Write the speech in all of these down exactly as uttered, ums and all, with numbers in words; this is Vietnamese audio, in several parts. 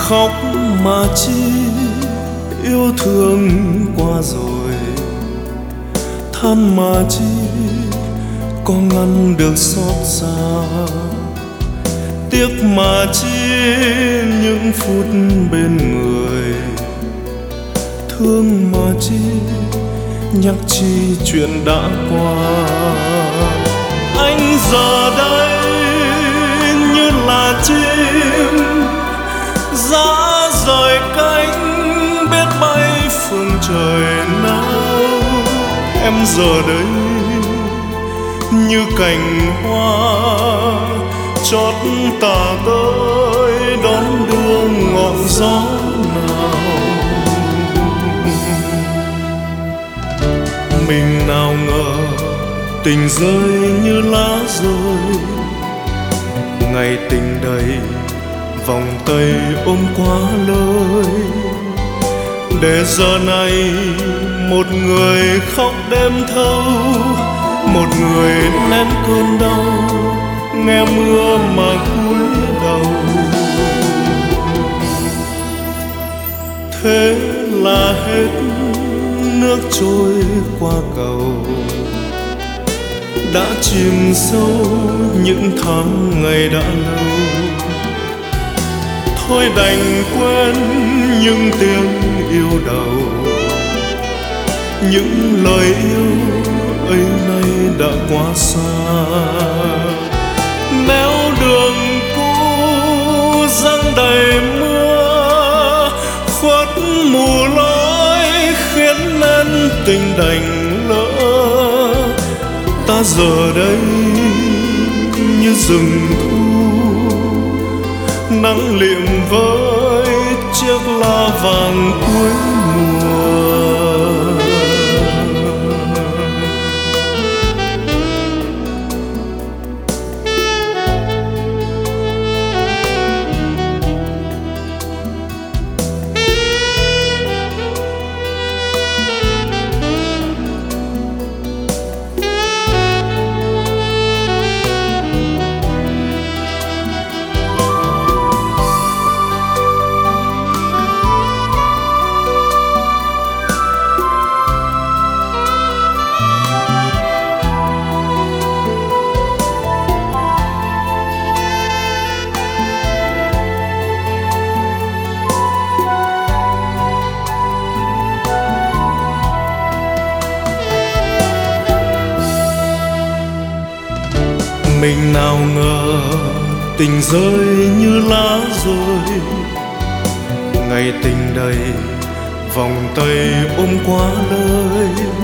khóc mà chi yêu thương qua rồi, than mà chi có ngăn được xót xa, tiếc mà chi những phút bên người, thương mà chi nhắc chi chuyện đã qua. Anh giờ đây như là chim giá rời cánh biết bay phương trời nào, em giờ đây như cành hoa chót tà tới đón đưa ngọn gió nào. Mình nào ngờ tình rơi như lá rơi, ngày tình đầy vòng tay ôm quá lời, để giờ này một người khóc đêm thâu, một người nén cơn đau nghe mưa mà cúi đầu. Thế là hết nước trôi qua cầu, đã chìm sâu những tháng ngày đã lâu. Thôi đành quên những tiếng yêu đầu, những lời yêu ấy nay đã quá xa. Nếu đường cũ giăng đầy mưa khuất mù lối khiến nên tình đành lỡ, ta giờ đây như rừng thu nắng liệm với chiếc lá vàng cuối mùa. Mình nào ngờ tình rơi như lá rơi, ngày tình đầy vòng tay ôm quá lời,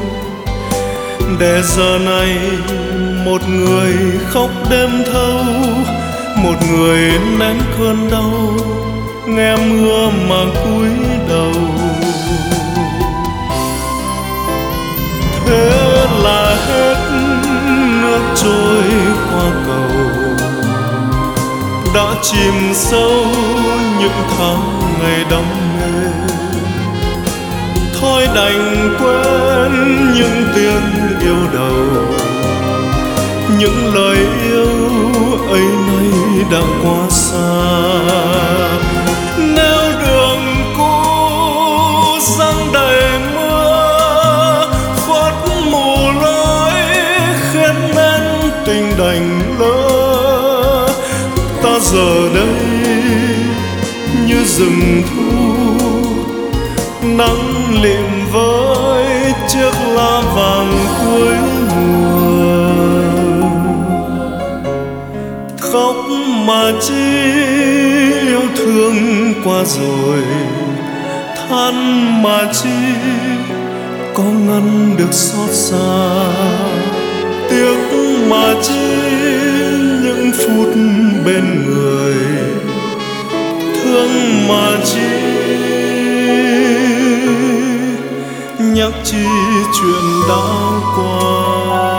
để giờ này một người khóc đêm thâu, một người nén cơn đau nghe mưa mà cúi đầu. Thế là hết nước trôi qua cầu, đã chìm sâu những tháng ngày đắm mê. Thôi đành quên những tiếng yêu đầu, những lời yêu ấy nay đã quá xa. Nếu đường cũ giăng đầy mưa khuất mù lối khiến nên tình đành lỡ, ta giờ đây như rừng thu nắng liệm với chiếc lá vàng cuối mùa. Khóc mà chi yêu thương qua rồi, than mà chi có ngăn được xót xa, tiếc mà chi những phút bên người, thương mà chi nhắc chi chuyện đã qua.